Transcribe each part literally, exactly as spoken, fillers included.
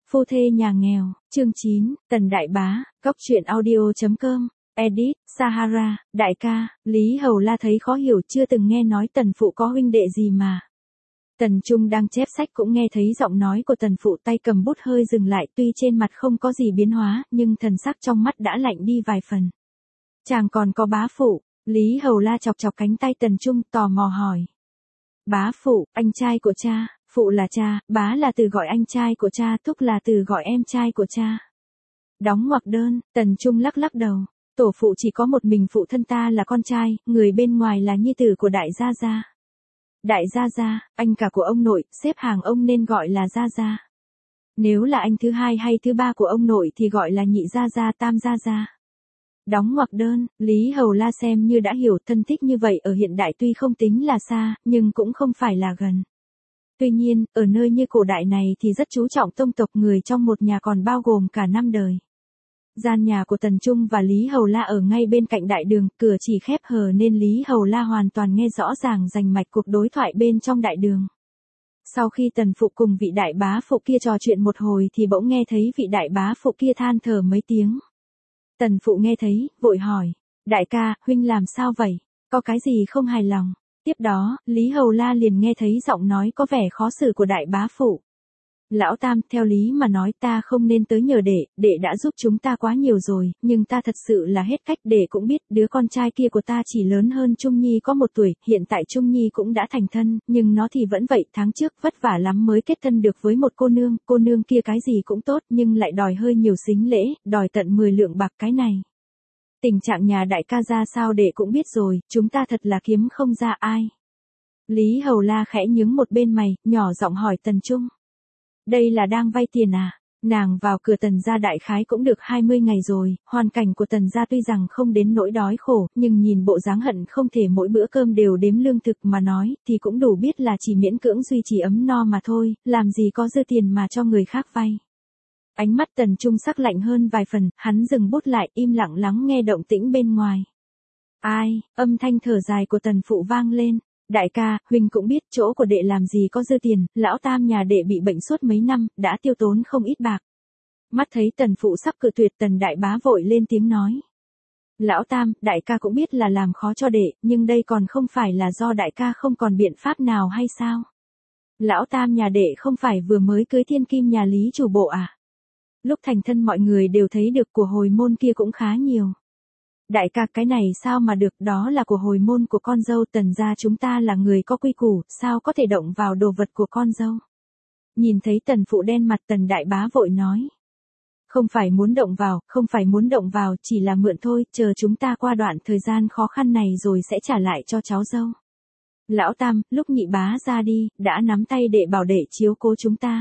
Phu thê nhà nghèo, chương chín, Tần Đại Bá, Góc truyện audio chấm com, edit, Sahara, đại ca, Lý Hầu La thấy khó hiểu chưa từng nghe nói Tần Phụ có huynh đệ gì mà. Tần Trung đang chép sách cũng nghe thấy giọng nói của Tần Phụ, tay cầm bút hơi dừng lại, tuy trên mặt không có gì biến hóa, nhưng thần sắc trong mắt đã lạnh đi vài phần. Chàng còn có bá phụ, Lý Hầu La chọc chọc cánh tay Tần Trung tò mò hỏi. Bá phụ, anh trai của cha, phụ là cha, bá là từ gọi anh trai của cha, thúc là từ gọi em trai của cha. Đóng ngoặc đơn, Tần Trung lắc lắc đầu, tổ phụ chỉ có một mình phụ thân ta là con trai, người bên ngoài là nhi tử của đại gia gia. Đại gia gia, anh cả của ông nội, xếp hàng ông nên gọi là gia gia. Nếu là anh thứ hai hay thứ ba của ông nội thì gọi là nhị gia gia, tam gia gia. Đóng ngoặc đơn, Lý Hầu La xem như đã hiểu, thân thích như vậy ở hiện đại tuy không tính là xa, nhưng cũng không phải là gần. Tuy nhiên, ở nơi như cổ đại này thì rất chú trọng tông tộc, người trong một nhà còn bao gồm cả năm đời. Gian nhà của Tần Trung và Lý Hầu La ở ngay bên cạnh đại đường, cửa chỉ khép hờ nên Lý Hầu La hoàn toàn nghe rõ ràng rành mạch cuộc đối thoại bên trong đại đường. Sau khi Tần Phụ cùng vị đại bá phụ kia trò chuyện một hồi thì bỗng nghe thấy vị đại bá phụ kia than thở mấy tiếng. Tần Phụ nghe thấy, vội hỏi, đại ca, huynh làm sao vậy, có cái gì không hài lòng? Tiếp đó, Lý Hầu La liền nghe thấy giọng nói có vẻ khó xử của đại bá phụ. Lão Tam, theo lý mà nói ta không nên tới nhờ đệ, đệ đã giúp chúng ta quá nhiều rồi, nhưng ta thật sự là hết cách. Đệ cũng biết, đứa con trai kia của ta chỉ lớn hơn Trung Nhi có một tuổi, hiện tại Trung Nhi cũng đã thành thân, nhưng nó thì vẫn vậy, tháng trước vất vả lắm mới kết thân được với một cô nương, cô nương kia cái gì cũng tốt nhưng lại đòi hơi nhiều sính lễ, đòi tận mười lượng bạc cái này. Tình trạng nhà đại ca ra sao đệ cũng biết rồi, chúng ta thật là kiếm không ra ai. Lý Hầu La khẽ nhướng một bên mày, nhỏ giọng hỏi Tần Trung. Đây là đang vay tiền à? Nàng vào cửa Tần gia đại khái cũng được hai mươi ngày rồi, hoàn cảnh của Tần gia tuy rằng không đến nỗi đói khổ, nhưng nhìn bộ dáng hận không thể mỗi bữa cơm đều đếm lương thực mà nói, thì cũng đủ biết là chỉ miễn cưỡng duy trì ấm no mà thôi, làm gì có dư tiền mà cho người khác vay. Ánh mắt Tần Trung sắc lạnh hơn vài phần, hắn dừng bút lại, im lặng lắng nghe động tĩnh bên ngoài. Ai, âm thanh thở dài của Tần Phụ vang lên. Đại ca, huynh cũng biết chỗ của đệ làm gì có dư tiền, lão Tam nhà đệ bị bệnh suốt mấy năm, đã tiêu tốn không ít bạc. Mắt thấy Tần Phụ sắp cự tuyệt, Tần Đại Bá vội lên tiếng nói. Lão Tam, đại ca cũng biết là làm khó cho đệ, nhưng đây còn không phải là do đại ca không còn biện pháp nào hay sao? Lão Tam nhà đệ không phải vừa mới cưới thiên kim nhà Lý chủ bộ à? Lúc thành thân mọi người đều thấy được của hồi môn kia cũng khá nhiều. Đại ca, cái này sao mà được, đó là của hồi môn của con dâu, Tần gia chúng ta là người có quy củ, sao có thể động vào đồ vật của con dâu. Nhìn thấy Tần Phụ đen mặt, Tần Đại Bá vội nói. Không phải muốn động vào, không phải muốn động vào, chỉ là mượn thôi, chờ chúng ta qua đoạn thời gian khó khăn này rồi sẽ trả lại cho cháu dâu. Lão Tam, lúc nhị bá ra đi, đã nắm tay đệ bảo đệ chiếu cố chúng ta.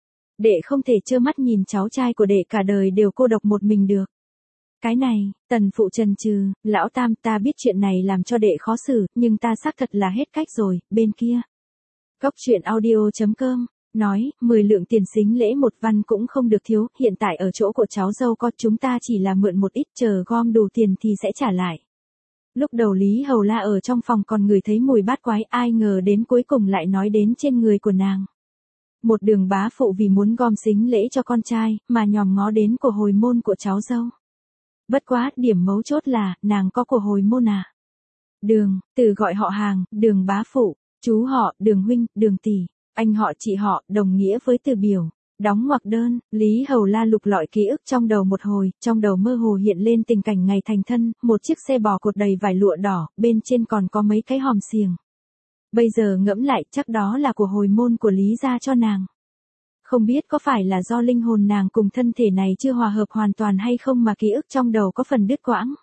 Đệ không thể trơ mắt nhìn cháu trai của đệ cả đời đều cô độc một mình được. Cái này, Tần Phụ chần chừ, lão Tam, ta biết chuyện này làm cho đệ khó xử, nhưng ta xác thật là hết cách rồi, bên kia. Góc truyện audio chấm com, nói, mười lượng tiền sính lễ một văn cũng không được thiếu, hiện tại ở chỗ của cháu dâu con chúng ta chỉ là mượn một ít, chờ gom đủ tiền thì sẽ trả lại. Lúc đầu Lý Hầu La ở trong phòng còn ngửi thấy mùi bát quái, ai ngờ đến cuối cùng lại nói đến trên người của nàng. Một đường bá phụ vì muốn gom sính lễ cho con trai, mà nhòm ngó đến của hồi môn của cháu dâu. Bất quá, điểm mấu chốt là, nàng có của hồi môn à? Đường, từ gọi họ hàng, Đường bá phụ, chú họ, Đường huynh, Đường tỷ, anh họ chị họ, đồng nghĩa với từ biểu. Đóng ngoặc đơn, Lý Hầu La lục lọi ký ức trong đầu một hồi, trong đầu mơ hồ hiện lên tình cảnh ngày thành thân, một chiếc xe bò cột đầy vải lụa đỏ, bên trên còn có mấy cái hòm xiềng. Bây giờ ngẫm lại, chắc đó là của hồi môn của Lý gia cho nàng. Không biết có phải là do linh hồn nàng cùng thân thể này chưa hòa hợp hoàn toàn hay không mà ký ức trong đầu có phần đứt quãng.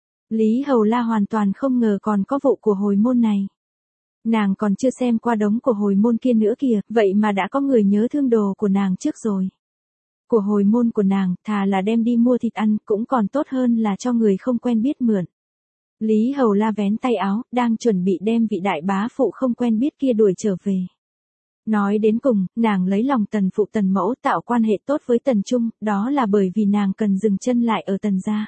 Lý Hầu La hoàn toàn không ngờ còn có vụ của hồi môn này. Nàng còn chưa xem qua đống của hồi môn kia nữa kìa, vậy mà đã có người nhớ thương đồ của nàng trước rồi. Của hồi môn của nàng, thà là đem đi mua thịt ăn, cũng còn tốt hơn là cho người không quen biết mượn. Lý Hầu La vén tay áo, đang chuẩn bị đem vị đại bá phụ không quen biết kia đuổi trở về. Nói đến cùng, nàng lấy lòng Tần Phụ Tần Mẫu tạo quan hệ tốt với Tần Trung, đó là bởi vì nàng cần dừng chân lại ở Tần gia.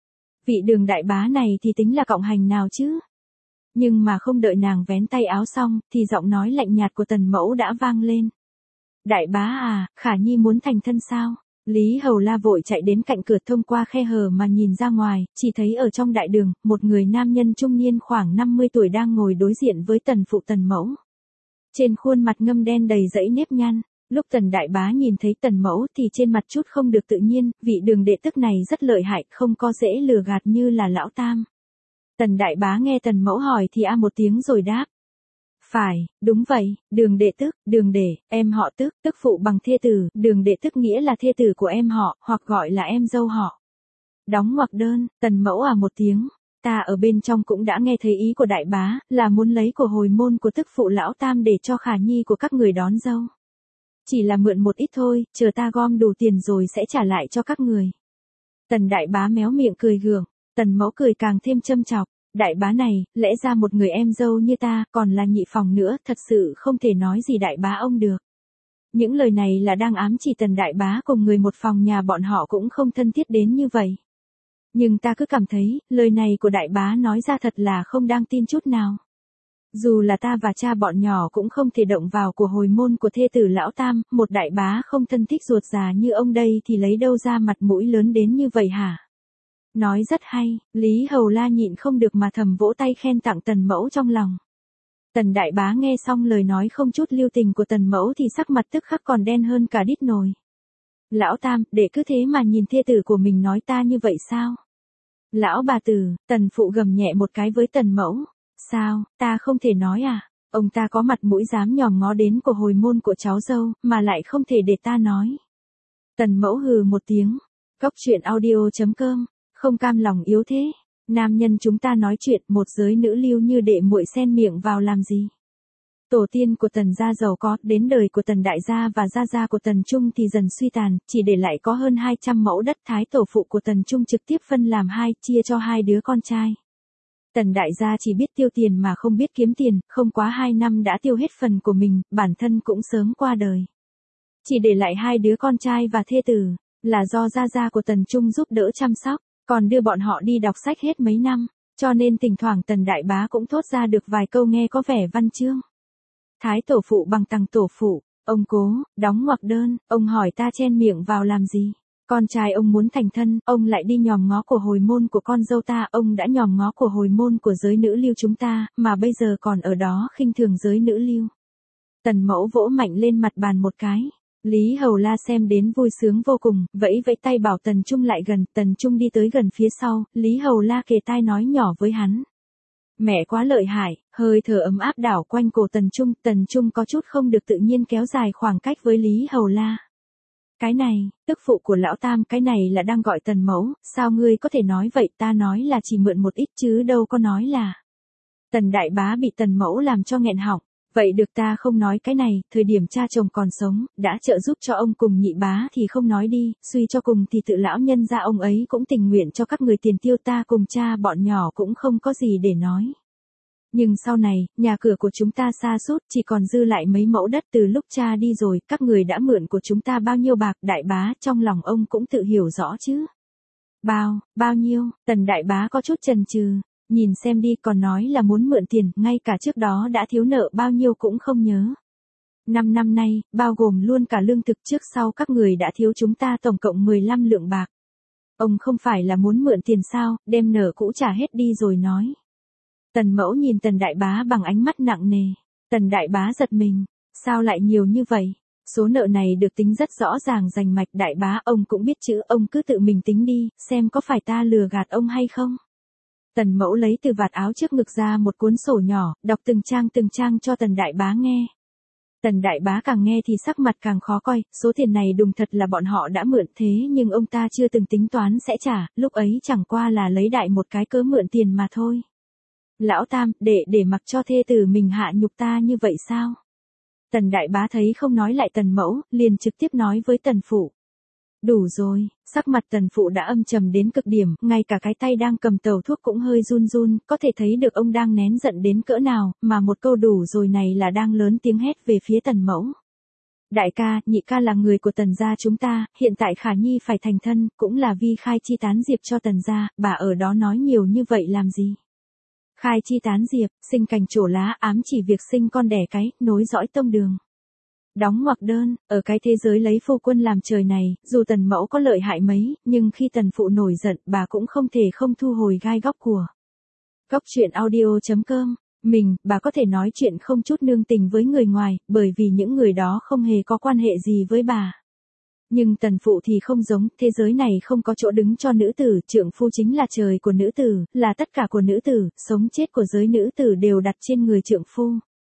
Vị Đường đại bá này thì tính là cộng hành nào chứ? Nhưng mà không đợi nàng vén tay áo xong, thì giọng nói lạnh nhạt của Tần Mẫu đã vang lên. Đại bá à, Khả Nhi muốn thành thân sao? Lý Hầu La vội chạy đến cạnh cửa thông qua khe hở mà nhìn ra ngoài, chỉ thấy ở trong đại đường, một người nam nhân trung niên khoảng năm mươi tuổi đang ngồi đối diện với tần phụ tần mẫu. Trên khuôn mặt ngăm đen đầy dẫy nếp nhăn, lúc tần đại bá nhìn thấy tần mẫu thì trên mặt chút không được tự nhiên, vị đường đệ tức này rất lợi hại, không có dễ lừa gạt như là lão tam. Tần đại bá nghe tần mẫu hỏi thì a một tiếng rồi đáp. Phải, đúng vậy, đường đệ tức, đường đệ, em họ tức, tức phụ bằng thê tử, đường đệ tức nghĩa là thê tử của em họ, hoặc gọi là em dâu họ. Đóng ngoặc đơn, tần mẫu à một tiếng, ta ở bên trong cũng đã nghe thấy ý của đại bá, là muốn lấy của hồi môn của tức phụ lão tam để cho Khả Nhi của các người đón dâu. Chỉ là mượn một ít thôi, chờ ta gom đủ tiền rồi sẽ trả lại cho các người. Tần đại bá méo miệng cười gượng, tần mẫu cười càng thêm châm chọc. Đại bá này, lẽ ra một người em dâu như ta, còn là nhị phòng nữa, thật sự không thể nói gì đại bá ông được. Những lời này là đang ám chỉ tần đại bá cùng người một phòng nhà bọn họ cũng không thân thiết đến như vậy. Nhưng ta cứ cảm thấy, lời này của đại bá nói ra thật là không đang tin chút nào. Dù là ta và cha bọn nhỏ cũng không thể động vào của hồi môn của thê tử lão tam, một đại bá không thân thích ruột già như ông đây thì lấy đâu ra mặt mũi lớn đến như vậy hả? Nói rất hay, Lý Hầu La nhịn không được mà thầm vỗ tay khen tặng tần mẫu trong lòng. Tần đại bá nghe xong lời nói không chút lưu tình của tần mẫu thì sắc mặt tức khắc còn đen hơn cả đít nồi. Lão tam, để cứ thế mà nhìn thê tử của mình nói ta như vậy sao? Lão bà tử, tần phụ gầm nhẹ một cái với tần mẫu. Sao, ta không thể nói à? Ông ta có mặt mũi dám nhòm ngó đến của hồi môn của cháu dâu, mà lại không thể để ta nói. Tần mẫu hừ một tiếng. Cóc truyện audio chấm com. Không cam lòng yếu thế. Nam nhân chúng ta nói chuyện, một giới nữ lưu như đệ muội xen miệng vào làm gì? Tổ tiên của tần gia giàu có, đến đời của tần đại gia và gia gia của tần trung thì dần suy tàn, chỉ để lại có hơn hai trăm mẫu đất. Thái tổ phụ của tần trung trực tiếp phân làm hai, chia cho hai đứa con trai. Tần đại gia chỉ biết tiêu tiền mà không biết kiếm tiền, không quá hai năm đã tiêu hết phần của mình, bản thân cũng sớm qua đời. Chỉ để lại hai đứa con trai và thê tử, là do gia gia của tần trung giúp đỡ chăm sóc, còn đưa bọn họ đi đọc sách hết mấy năm, cho nên thỉnh thoảng tần đại bá cũng thốt ra được vài câu nghe có vẻ văn chương. Thái tổ phụ bằng tằng tổ phụ, ông cố, đóng ngoặc đơn, ông hỏi ta chen miệng vào làm gì? Con trai ông muốn thành thân, ông lại đi nhòm ngó của hồi môn của con dâu ta, ông đã nhòm ngó của hồi môn của giới nữ lưu chúng ta, mà bây giờ còn ở đó khinh thường giới nữ lưu. Tần mẫu vỗ mạnh lên mặt bàn một cái. Lý Hầu La xem đến vui sướng vô cùng, vẫy vẫy tay bảo Tần Trung lại gần, Tần Trung đi tới gần phía sau, Lý Hầu La kề tai nói nhỏ với hắn. Mẹ quá lợi hại, hơi thở ấm áp đảo quanh cổ Tần Trung, Tần Trung có chút không được tự nhiên kéo dài khoảng cách với Lý Hầu La. Cái này, tức phụ của lão tam, cái này là đang gọi Tần mẫu, sao ngươi có thể nói vậy, ta nói là chỉ mượn một ít chứ đâu có nói là. Tần đại bá bị Tần mẫu làm cho nghẹn họng. Vậy được ta không nói cái này, thời điểm cha chồng còn sống, đã trợ giúp cho ông cùng nhị bá thì không nói đi, suy cho cùng thì tự lão nhân ra ông ấy cũng tình nguyện cho các người tiền tiêu, ta cùng cha bọn nhỏ cũng không có gì để nói. Nhưng sau này, nhà cửa của chúng ta sa sút, chỉ còn dư lại mấy mẫu đất từ lúc cha đi rồi, các người đã mượn của chúng ta bao nhiêu bạc, đại bá, trong lòng ông cũng tự hiểu rõ chứ. Bao, bao nhiêu, tần đại bá có chút chần chừ. Nhìn xem đi, còn nói là muốn mượn tiền, ngay cả trước đó đã thiếu nợ bao nhiêu cũng không nhớ. Năm năm nay, bao gồm luôn cả lương thực trước sau các người đã thiếu chúng ta tổng cộng mười lăm lượng bạc. Ông không phải là muốn mượn tiền sao, đem nợ cũ trả hết đi rồi nói. Tần mẫu nhìn tần đại bá bằng ánh mắt nặng nề. Tần đại bá giật mình, sao lại nhiều như vậy? Số nợ này được tính rất rõ ràng rành mạch, đại bá ông cũng biết chữ, ông cứ tự mình tính đi, xem có phải ta lừa gạt ông hay không? Tần mẫu lấy từ vạt áo trước ngực ra một cuốn sổ nhỏ, đọc từng trang từng trang cho tần đại bá nghe. Tần đại bá càng nghe thì sắc mặt càng khó coi, số tiền này đùng thật là bọn họ đã mượn, thế nhưng ông ta chưa từng tính toán sẽ trả, lúc ấy chẳng qua là lấy đại một cái cớ mượn tiền mà thôi. Lão tam, để để mặc cho thê tử mình hạ nhục ta như vậy sao? Tần đại bá thấy không nói lại tần mẫu, liền trực tiếp nói với tần phụ. Đủ rồi, sắc mặt tần phụ đã âm trầm đến cực điểm, ngay cả cái tay đang cầm tàu thuốc cũng hơi run run, có thể thấy được ông đang nén giận đến cỡ nào, mà một câu đủ rồi này là đang lớn tiếng hét về phía tần mẫu. Đại ca, nhị ca là người của tần gia chúng ta, hiện tại Khả Nhi phải thành thân, cũng là vì khai chi tán diệp cho tần gia, bà ở đó nói nhiều như vậy làm gì? Khai chi tán diệp, sinh cành trổ lá, ám chỉ việc sinh con đẻ cái, nối dõi tông đường. Đóng ngoặc đơn, ở cái thế giới lấy phu quân làm trời này, dù tần mẫu có lợi hại mấy, nhưng khi tần phụ nổi giận, bà cũng không thể không thu hồi gai góc của. Góc truyện audio.com, mình, bà có thể nói chuyện không chút nương tình với người ngoài, bởi vì những người đó không hề có quan hệ gì với bà. Nhưng tần phụ thì không giống, thế giới này không có chỗ đứng cho nữ tử, trượng phu chính là trời của nữ tử, là tất cả của nữ tử, sống chết của giới nữ tử đều đặt trên người trượng phu.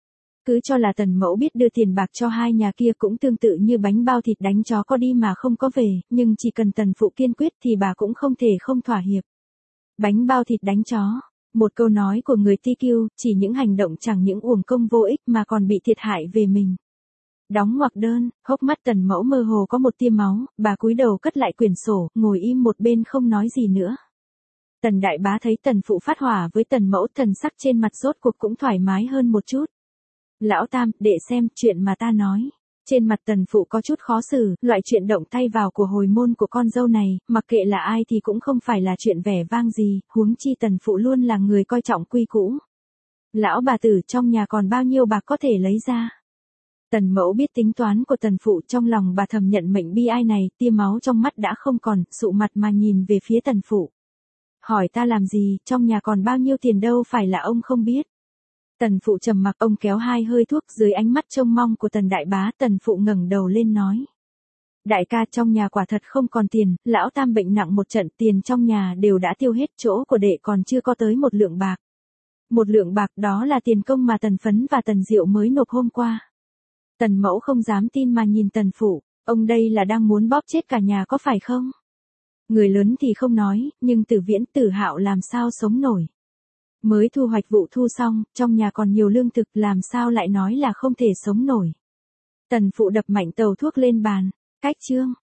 Cứ cho là tần mẫu biết đưa tiền bạc cho hai nhà kia cũng tương tự như bánh bao thịt đánh chó có đi mà không có về, nhưng chỉ cần tần phụ kiên quyết thì bà cũng không thể không thỏa hiệp. Bánh bao thịt đánh chó, một câu nói của người ti kiu, chỉ những hành động chẳng những uổng công vô ích mà còn bị thiệt hại về mình. Đóng ngoặc đơn, hốc mắt tần mẫu mơ hồ có một tia máu, bà cúi đầu cất lại quyển sổ, ngồi im một bên không nói gì nữa. Tần đại bá thấy tần phụ phát hỏa với tần mẫu, thần sắc trên mặt rốt cuộc cũng thoải mái hơn một chút. Lão Tam, để xem, chuyện mà ta nói. Trên mặt tần phụ có chút khó xử, loại chuyện động tay vào của hồi môn của con dâu này, mặc kệ là ai thì cũng không phải là chuyện vẻ vang gì, huống chi tần phụ luôn là người coi trọng quy cũ. Lão bà tử, trong nhà còn bao nhiêu bạc có thể lấy ra? Tần mẫu biết tính toán của tần phụ, trong lòng bà thầm nhận mệnh bi ai này, tia máu trong mắt đã không còn, sụ mặt mà nhìn về phía tần phụ. Hỏi ta làm gì, trong nhà còn bao nhiêu tiền đâu phải là ông không biết. Tần phụ trầm mặc, ông kéo hai hơi thuốc, dưới ánh mắt trông mong của tần đại bá, tần phụ ngẩng đầu lên nói. Đại ca, trong nhà quả thật không còn tiền, lão Tam bệnh nặng một trận, tiền trong nhà đều đã tiêu hết, chỗ của đệ còn chưa có tới một lượng bạc. Một lượng bạc đó là tiền công mà tần phấn và tần diệu mới nộp hôm qua. Tần mẫu không dám tin mà nhìn tần phụ, ông đây là đang muốn bóp chết cả nhà có phải không? Người lớn thì không nói, nhưng Tử Viễn, Tử Hạo làm sao sống nổi? Mới thu hoạch vụ thu xong, trong nhà còn nhiều lương thực, làm sao lại nói là không thể sống nổi? Tần phụ đập mạnh tàu thuốc lên bàn, cách chương.